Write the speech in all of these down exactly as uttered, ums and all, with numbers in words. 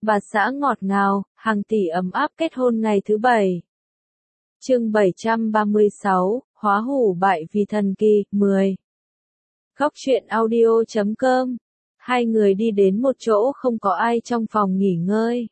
Bà xã ngọt ngào, hàng tỷ ấm áp kết hôn ngày thứ bảy. Chương bảy trăm ba mươi sáu, hóa hủ bại vì thần kỳ, mười. Góc truyện audio chấm com. Hai người đi đến một chỗ không có ai trong phòng nghỉ ngơi.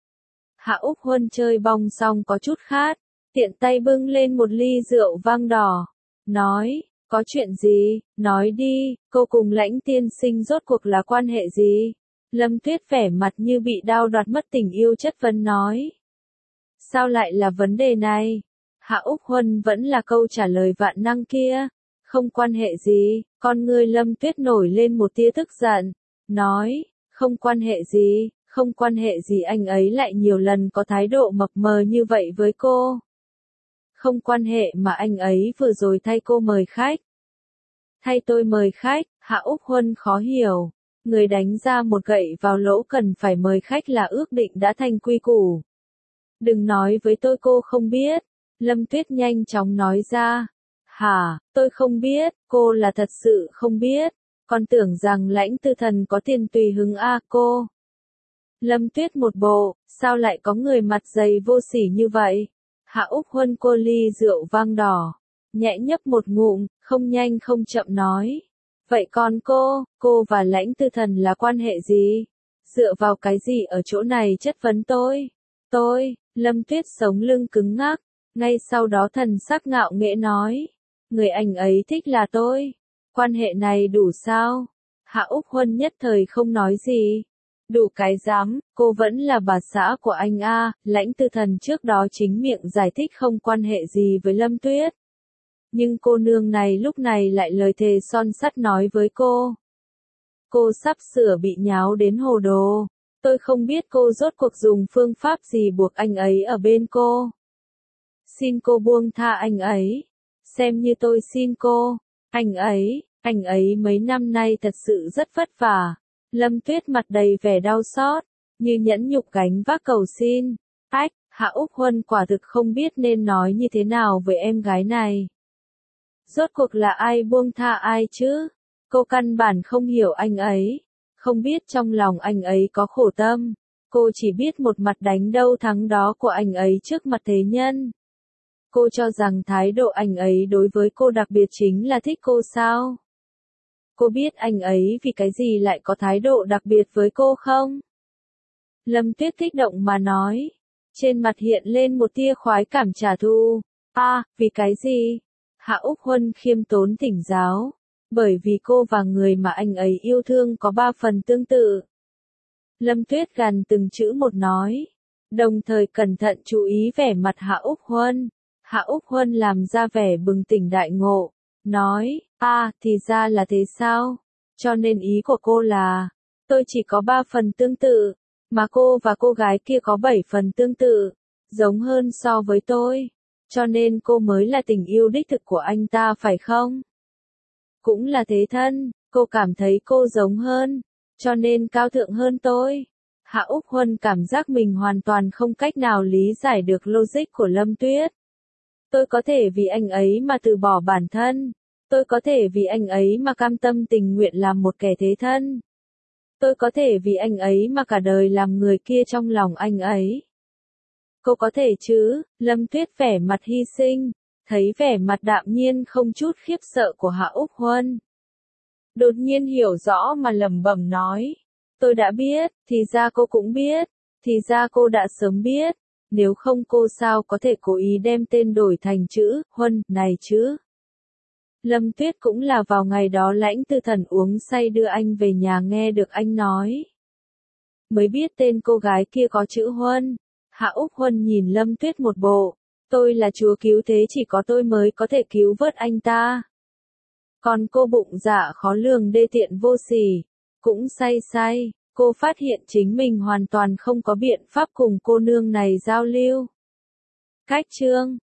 Hạ Úc Huân chơi bong xong có chút khát, tiện tay bưng lên một ly rượu vang đỏ. Nói, có chuyện gì, nói đi, cô cùng Lãnh tiên sinh rốt cuộc là quan hệ gì? Lâm Tuyết vẻ mặt như bị đao đoạt mất tình yêu chất vấn nói. Sao lại là vấn đề này? Hạ Úc Huân vẫn là câu trả lời vạn năng kia. Không quan hệ gì, con ngươi Lâm Tuyết nổi lên một tia tức giận. Nói, không quan hệ gì, không quan hệ gì anh ấy lại nhiều lần có thái độ mập mờ như vậy với cô. Không quan hệ mà anh ấy vừa rồi thay cô mời khách. Thay tôi mời khách, Hạ Úc Huân khó hiểu. Người đánh ra một gậy vào lỗ cần phải mời khách là ước định đã thành quy củ. Đừng nói với tôi cô không biết. Lâm Tuyết nhanh chóng nói ra. Hả, tôi không biết, cô là thật sự không biết. Còn tưởng rằng Lãnh Tư Thần có tiền tùy hứng a à, cô. Lâm Tuyết một bộ, sao lại có người mặt dày vô sỉ như vậy? Hạ Úc Huân cô ly rượu vang đỏ. Nhẹ nhấp một ngụm, không nhanh không chậm nói. Vậy còn cô, cô và Lãnh Tư Thần là quan hệ gì? Dựa vào cái gì ở chỗ này chất vấn tôi? Tôi, Lâm Tuyết sống lưng cứng ngắc, ngay sau đó thần sắc ngạo nghễ nói. Người anh ấy thích là tôi. Quan hệ này đủ sao? Hạ Úc Huân nhất thời không nói gì. Đủ cái dám, cô vẫn là bà xã của anh a. Lãnh Tư Thần trước đó chính miệng giải thích không quan hệ gì với Lâm Tuyết. Nhưng cô nương này lúc này lại lời thề son sắt nói với cô. Cô sắp sửa bị nháo đến hồ đồ. Tôi không biết cô rốt cuộc dùng phương pháp gì buộc anh ấy ở bên cô. Xin cô buông tha anh ấy. Xem như tôi xin cô. Anh ấy, anh ấy mấy năm nay thật sự rất vất vả. Lâm Tuyết mặt đầy vẻ đau xót, như nhẫn nhục gánh vác cầu xin. Ách, Hạ Úc Huân quả thực không biết nên nói như thế nào với em gái này. Rốt cuộc là ai buông tha ai chứ? Cô căn bản không hiểu anh ấy, không biết trong lòng anh ấy có khổ tâm. Cô chỉ biết một mặt đánh đâu thắng đó của anh ấy trước mặt thế nhân. Cô cho rằng thái độ anh ấy đối với cô đặc biệt chính là thích cô sao? Cô biết anh ấy vì cái gì lại có thái độ đặc biệt với cô không? Lâm Tuyết kích động mà nói. Trên mặt hiện lên một tia khoái cảm trả thù. À, vì cái gì? Hạ Úc Huân khiêm tốn thỉnh giáo. Bởi vì cô và người mà anh ấy yêu thương có ba phần tương tự. Lâm Tuyết gằn từng chữ một nói. Đồng thời cẩn thận chú ý vẻ mặt Hạ Úc Huân. Hạ Úc Huân làm ra vẻ bừng tỉnh đại ngộ. Nói, à, thì ra là thế sao? Cho nên ý của cô là, tôi chỉ có ba phần tương tự, mà cô và cô gái kia có bảy phần tương tự, giống hơn so với tôi. Cho nên cô mới là tình yêu đích thực của anh ta phải không? Cũng là thế thân, cô cảm thấy cô giống hơn, cho nên cao thượng hơn tôi. Hạ Úc Huân cảm giác mình hoàn toàn không cách nào lý giải được logic của Lâm Tuyết. Tôi có thể vì anh ấy mà từ bỏ bản thân. Tôi có thể vì anh ấy mà cam tâm tình nguyện làm một kẻ thế thân. Tôi có thể vì anh ấy mà cả đời làm người kia trong lòng anh ấy. Cô có thể chứ? Lâm Tuyết vẻ mặt hy sinh, thấy vẻ mặt đạm nhiên không chút khiếp sợ của Hạ Úc Huân. Đột nhiên hiểu rõ mà lẩm bẩm nói. Tôi đã biết, thì ra cô cũng biết, thì ra cô đã sớm biết. Nếu không cô sao có thể cố ý đem tên đổi thành chữ Huân này chứ? Lâm Tuyết cũng là vào ngày đó Lãnh Tư Thần uống say đưa anh về nhà nghe được anh nói. Mới biết tên cô gái kia có chữ Huân. Hạ Úc Huân nhìn Lâm Tuyết một bộ. Tôi là chúa cứu thế chỉ có tôi mới có thể cứu vớt anh ta. Còn cô bụng dạ khó lường đê tiện vô sỉ. Cũng say say. Cô phát hiện chính mình hoàn toàn không có biện pháp cùng cô nương này giao lưu. Cách chương